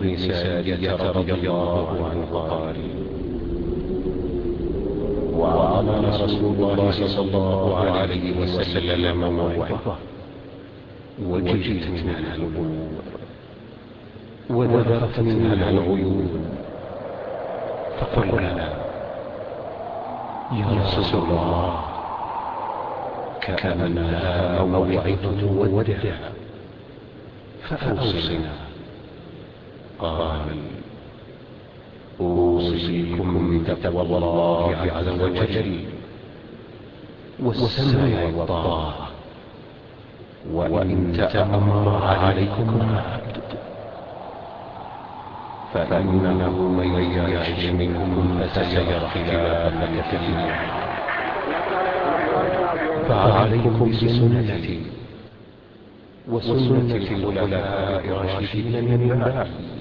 بن سارية رضي الله عنه قال: وعظنا رسول الله صلى الله عليه وسلم موعظة وجلت منها القلوب وذرفت منها العيون، فقلنا: يا رسول الله، كأنها موعظة ودع، فأوصنا. قال: أوصيكم بتقوى الله عز وجل والسمع والطاعة، وإن تأمر عليكم عبد، فإنه من يعش منكم فسيرى اختلافا كثيرا، فعليكم بسنتي وسنة الخلفاء الراشدين من بعدي،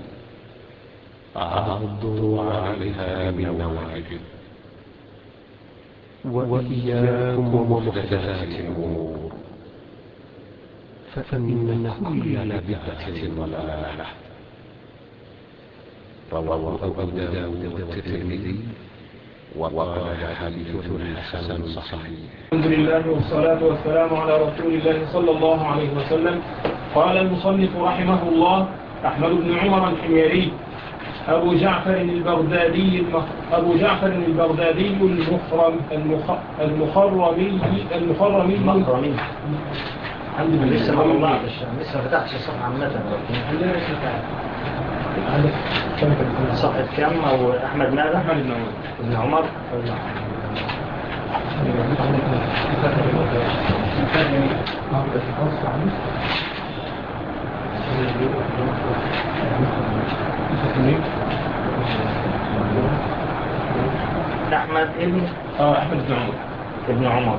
عضوا عليها بالنواجذ، وإياكم ومحدثات الأمور، فإن كل بدعة ضلالة. رواه أبو داود والترمذي وقال حديث حسن صحيح. الحمد لله والصلاة والسلام على رسول الله صلى الله عليه وسلم. قال المصنف رحمه الله: أحمد بن عمر الحميري أبو جعفر البغدادي المخرمي. لسه فتحش الصفحة عامة، صفحة كم؟ أو أحمد ماذا؟ أحمد بن عمر. أحمد بن عمر.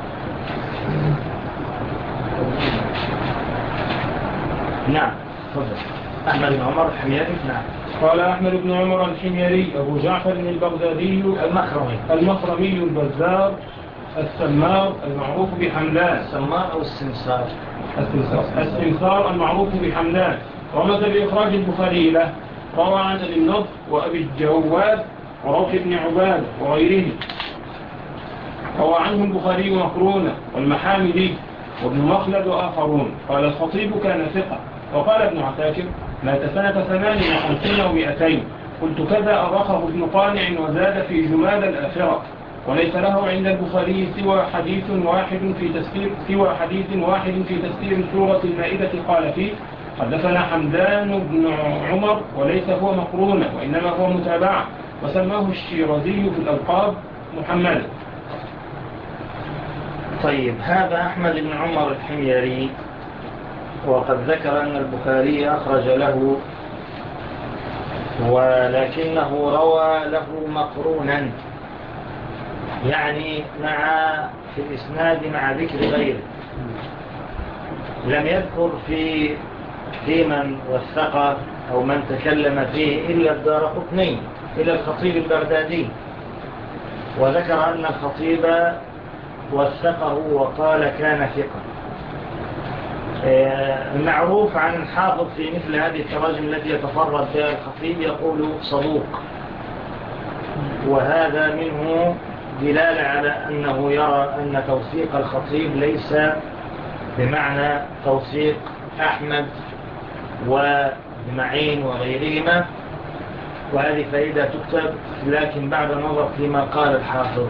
نعم، تفضل. أحمد بن عمر الحميري. نعم. قال أحمد بن عمر الحميري أبو جعفر البغدادي المخرمي البزار السمار المعروف بحمدان. السمار أو السمسار؟ السمسار المعروف بحمدان. رمز بإخراج البخاري له. روى عن أبي النضر وأبي الجواد وروح بن عباد وغيره. روى عنه البخاري مقرونة والمحامدي وابن مخلد وآخرون. قال الخطيب: كان ثقة. وقال ابن عساكر: مات سنة 58 و200. قلت كذا أرخه ابن قانع وزاد في جماد الآخرة. وليس له عند البخاري سوى حديث واحد في تفسير سورة المائدة. قال فيه: حدثنا حمدان بن عمر، وليس هو مقرونة وإنما هو متابعة، وسماه الشيرازي في الألقاب محمد. طيب، هذا أحمد بن عمر الحميري، وقد ذكر أن البخاري أخرج له، ولكنه روى له مقرونا، يعني في الإسناد مع ذكر غيره. لم يذكر في من وثقه أو من تكلم فيه إلا الدارقطني، إلا الخطيب البغدادي، وذكر أن الخطيب وثقه وقال كان ثقة. المعروف عن الحافظ في مثل هذه التراجم التي يتفرد بها الخطيب يقول صدوق، وهذا منه دلالة على أنه يرى أن توثيق الخطيب ليس بمعنى توثيق أحمد ومعين وغيرهما، وهذه فائدة تكتب، لكن بعد نظر فيما قال الحافظ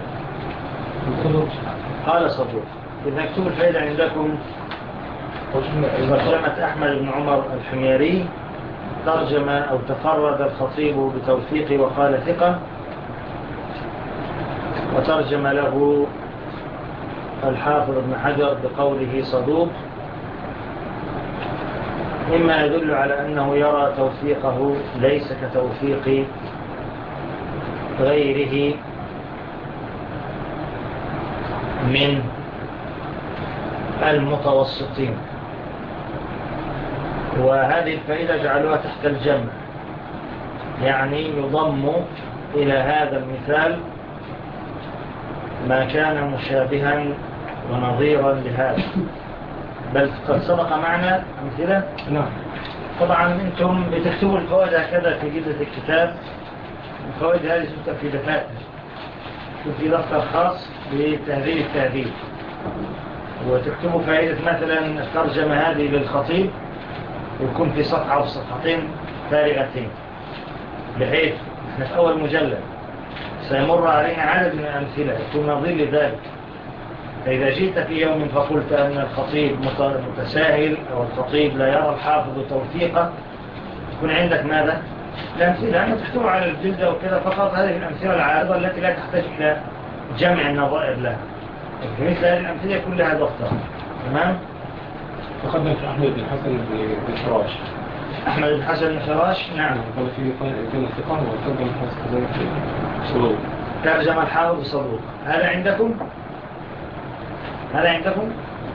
قال صدوق. إذا اكتب الفائدة عندكم ترجمة أحمد بن عمر الحميري، ترجمة أو تفرد الخطيب بتوثيق وقال ثقة، وترجم له الحافظ ابن حجر بقوله صدوق، مما يدل على أنه يرى توثيقه ليس كتوثيق غيره من المتوسطين. وهذه الفائدة جعلوها تحت الجمع، يعني يضم إلى هذا المثال ما كان مشابها ونظيرا لهذا، بل قد سبق معنا أمثلة. نعم. طبعا أنتم بتكتبوا الفوائد هكذا في جلدة الكتاب. الفوائد هذه تكتب في دفاتر، في دفتر خاص بتهذيب التهذيب، وتكتبوا فائدة مثلا الترجمة هذه للخطيب ويكون في صفحة أو صفحتين فارغتين، بحيث احنا في أول مجلد سيمر علينا عدد من الأمثلة يكون نظير لذلك. فإذا جئت في يوم فقلت أن الخطيب متساهل أو الخطيب لا يرى الحافظ توثيقه، يكون عندك ماذا؟ الأمثلة أنه تكتب على الجلدة وكذا فقط. هذه الأمثلة العارضة التي لا تحتاج إلى جمع النظائر لها. مثل هذه الأمثلة كلها دكتور. تمام؟ تقدم في أحمد بن حسن بن فراش. أحمد بن حسن بن فراش، نعم. قال في كان الثقة وترجم الحافظ كذلك صدوق. ترجم الحافظ صدوق. هذا عندكم؟ هذا عندكم؟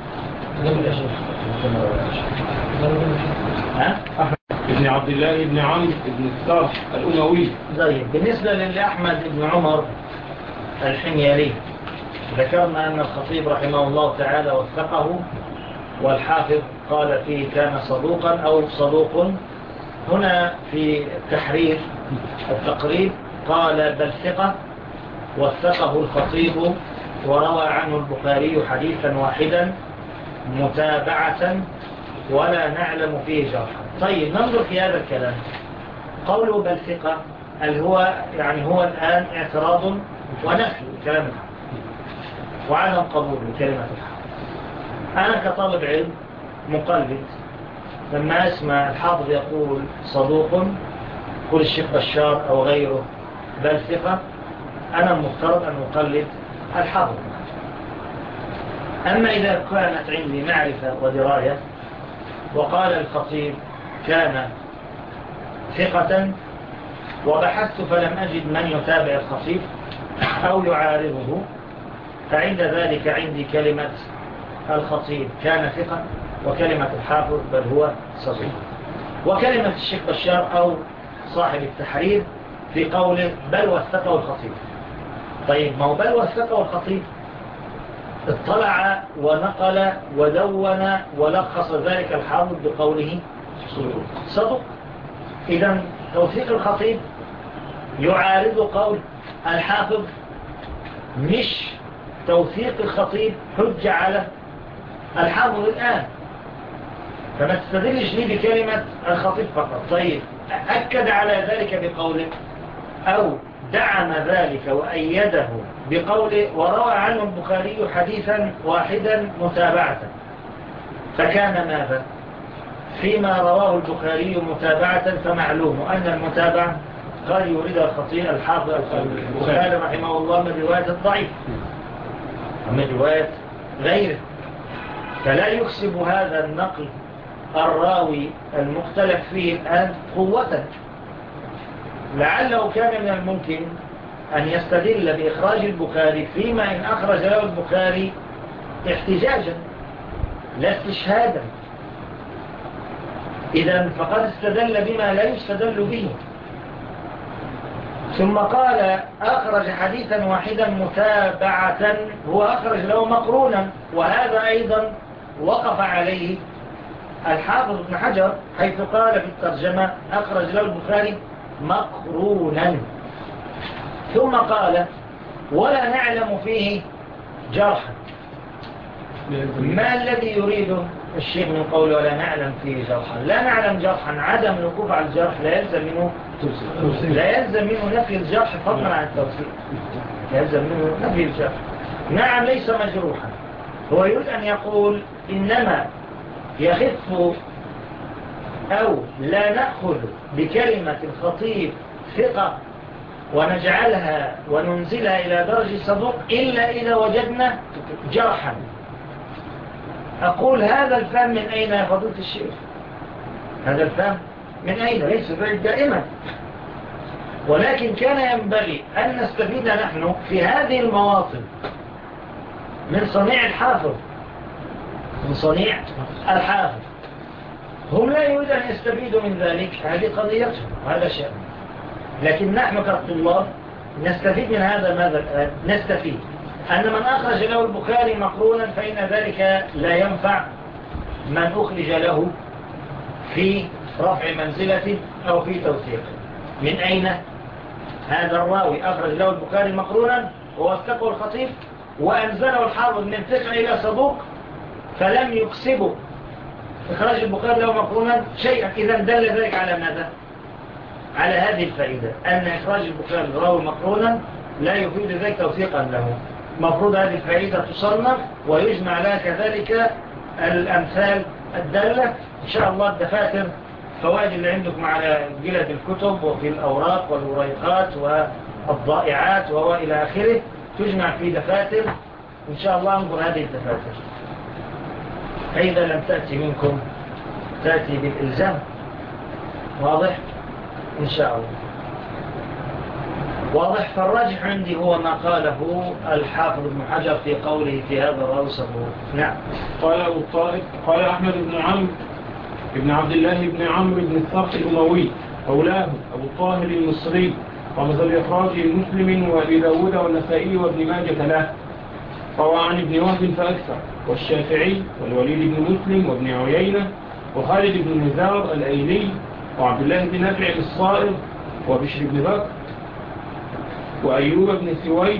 ها؟ ابن عبد الله ابن عمرو ابن السرح الأموي. طيب، بالنسبة لأحمد بن عمر الحميري ذكرنا أن الخطيب رحمه الله تعالى وثقه، والحافظ قال فيه كان صدوقا أو صدوق. هنا في التحرير التقريب قال بل ثقة، وثقه الخطيب وروى عنه البخاري حديثا واحدا متابعة ولا نعلم فيه جرحا. طيب، ننظر في هذا الكلام. قوله بل ثقة هو الآن اعتراض ونفي لكلام الحق وعدم قبول لكلمة الحق. أنا كطالب علم مقلد لما أسمع الحافظ يقول صدوق، كل الشيخ بشار أو غيره بل ثقة، أنا المفترض أن أقلد الحافظ. أما إذا كانت عندي معرفة ودراية وقال الخطيب كان ثقة وبحثت فلم أجد من يتابع الخطيب أو يعارضه، فعند ذلك عندي كلمة الخطيب كان ثقة وكلمة الحافظ بل هو صدوق، وكلمة الشيخ بشار أو صاحب التحرير في قوله بل وثقه الخطيب. طيب، ما هو بل وثقه الخطيب اطلع ونقل ودون ولخص ذلك الحافظ بقوله صدوق. إذن توثيق الخطيب يعارض قول الحافظ، مش توثيق الخطيب حجة على الحافظ الآن. فما تستدلش لي بكلمة الخطيب فقط. طيب، أكد على ذلك بقوله أو دعم ذلك وأيده بقوله وروى عنه البخاري حديثا واحدا متابعة. فكان ماذا؟ فيما رواه البخاري متابعة فمعلوم أن المتابعة قد يريد الخطيب الحافظ البخاري رحمه الله من رواية الضعيف ومن رواية غيره، فلا يكسب هذا النقل الراوي المختلف فيه الآن قوة. لعله كان من الممكن أن يستدل بإخراج البخاري فيما إن أخرج له البخاري احتجاجا لا استشهادا، إذن فقد استدل بما لا يستدل به. ثم قال أخرج حديثا واحدا متابعة، هو أخرج له مقرونا، وهذا أيضا وقف عليه الحافظ ابن حجر حيث قال في الترجمة أخرج له البخاري مقرونا. ثم قال ولا نعلم فيه جرحا. ما الذي يريده الشيخ من قوله ولا نعلم فيه جرحا؟ لا نعلم جرحا، عدم الوقوف على الجرح لا يلزم منه نفي الجرح فضلا عن التوثيق، لا يلزم منه نفي الجرح. نعم ليس مجروحا، هو يريد أن يقول إنما يخف أو لا نأخذ بكلمة الخطيب ثقة ونجعلها وننزلها إلى درجة صدوق إلا إذا وجدنا جرحا. أقول هذا الفهم من أين يا فضيلة الشيخ؟ هذا الفهم من أين؟ ليس بعيد دائما، ولكن كان ينبغي أن نستفيد نحن في هذه المواطن من صنيع الحافظ، من صنيع الحافظ. هم لا يريد أن يستفيدوا من ذلك، هذه قضيتهم وهذا شيء. لكن نحن كالطلاب نستفيد من هذا. ماذا الآن؟ نستفيد أن من أخرج له البخاري مقرونا فإن ذلك لا ينفع من أخرج له في رفع منزلته أو في توثيقه. من أين؟ هذا الراوي أخرج له البخاري مقرونا ووثقه الخطيب وأنزله الحافظ من ثقة إلى صدوق، فلم يكسبه إخراج البخاري له مقرونا شيئا. إذا دل ذلك على ماذا؟ على هذه الفائدة، أن إخراج البخاري راوي مقرونا لا يفيد ذلك توثيقا له. مفروض هذه الفائدة تصنف ويجمع لها كذلك الأمثال الدالة إن شاء الله. الدفاتر فوائد اللي عندكم على جلد الكتب وفي الأوراق والوريقات والضائعات وإلى آخره تجمع في دفاتر إن شاء الله. انظر هذه الدفاتر، فإذا لم تأتي منكم تأتي بالإلزام. واضح إن شاء الله؟ واضح. فالراجح عندي هو ما قاله الحافظ ابن حجر في قوله في هذا الراوي صدوق. نعم. قال أبو الطائف قال أحمد بن عمرو ابن عبد الله بن عمرو بن الصرح الأموي أولاه أبو الطاهر المصري، رمز الإخراج مسلم وأبي داود والنسائي وابن ماجة له. روى عن ابن وهب فأكثر، والشافعي والوليد بن مسلم وابن عيينة وخالد بن نزار الأيلي وعبد الله بن نافع الصائغ وبشر بن بكر وأيوب بن سويد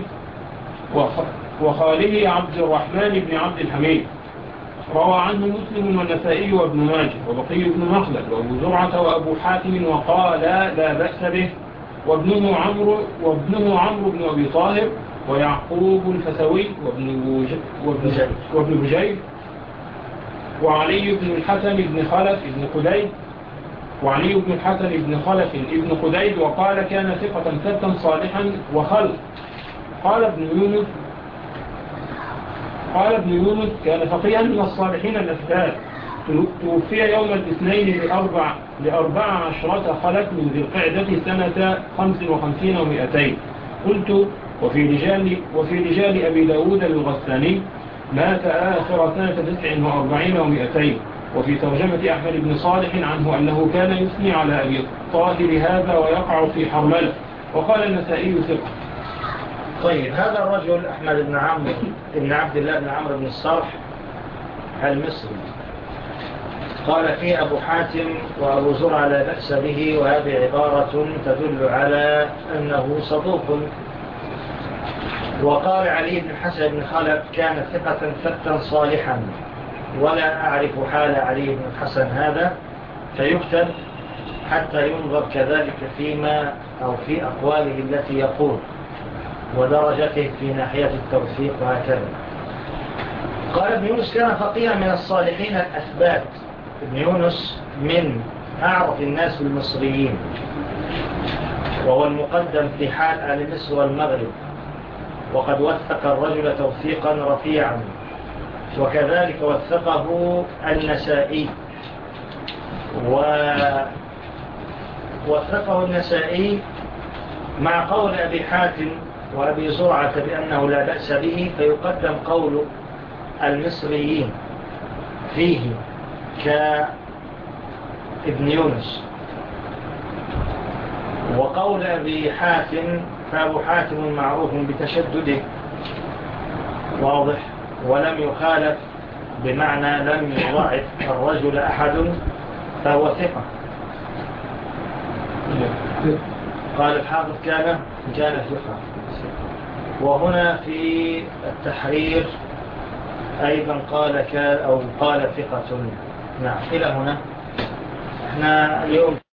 وخاله عبد الرحمن بن عبد الحميد. روى عنه مسلم والنسائي وابن ماجه وبقي بن مخلد وابو زرعة وأبو حاتم وقال لا بأس به، وابنه عمرو بن أبي طاهر ويعقوب الفسوي وابن بجير وعلي بن الحسن بن خلف بن قديد وعلي بن الحسن بن خلف بن قديد وقال كان ثقة ثبتا صالحا وخلق. قال ابن يونس كان فقيها من الصالحين الأثبات، توفي يوم الاثنين ل14 خلق من ذي القعدة سنة 55 و200. قلت وفي رجال أبي داود الغساني مات آخر سنة 49 و200. وفي ترجمة أحمد بن صالح عنه أنه كان يثني على أبي الطاهر هذا ويقع في حرملة. وقال النسائي ثقة. طيب، هذا الرجل أحمد بن عبد الله بن عمرو بن الصرح المصري قال فيه أبو حاتم وأبو زرع لا بأس به، وهذه عبارة تدل على أنه صدوق. وقال علي بن حسن بن خلف كان ثقة ثبتا صالحا، ولا أعرف حال علي بن الحسن هذا، فيكتب حتى ينظر كذلك فيما أو في أقواله التي يقول ودرجته في ناحية التوثيق وهكذا. قال ابن يونس كان فقيها من الصالحين الأثبات. ابن يونس من أعرف الناس المصريين، وهو المقدم في حال آل مصر والمغرب، وقد وثق الرجل توثيقا رفيعا، وكذلك وثقه النسائي ووثقه النسائي مع قول أبي حاتم وأبي زرعة بأنه لا بأس به، فيقدم قول المصريين فيه كابن يونس، وقول أبي حاتم فأبو حاتم معروف بتشدده واضح، ولم يخالف بمعنى لم يضعف الرجل أحد، فهو ثقة. قال الحافظ كان ثقة. وهنا في التحرير أيضا قال ثقة. نعم، إلى هنا احنا اليوم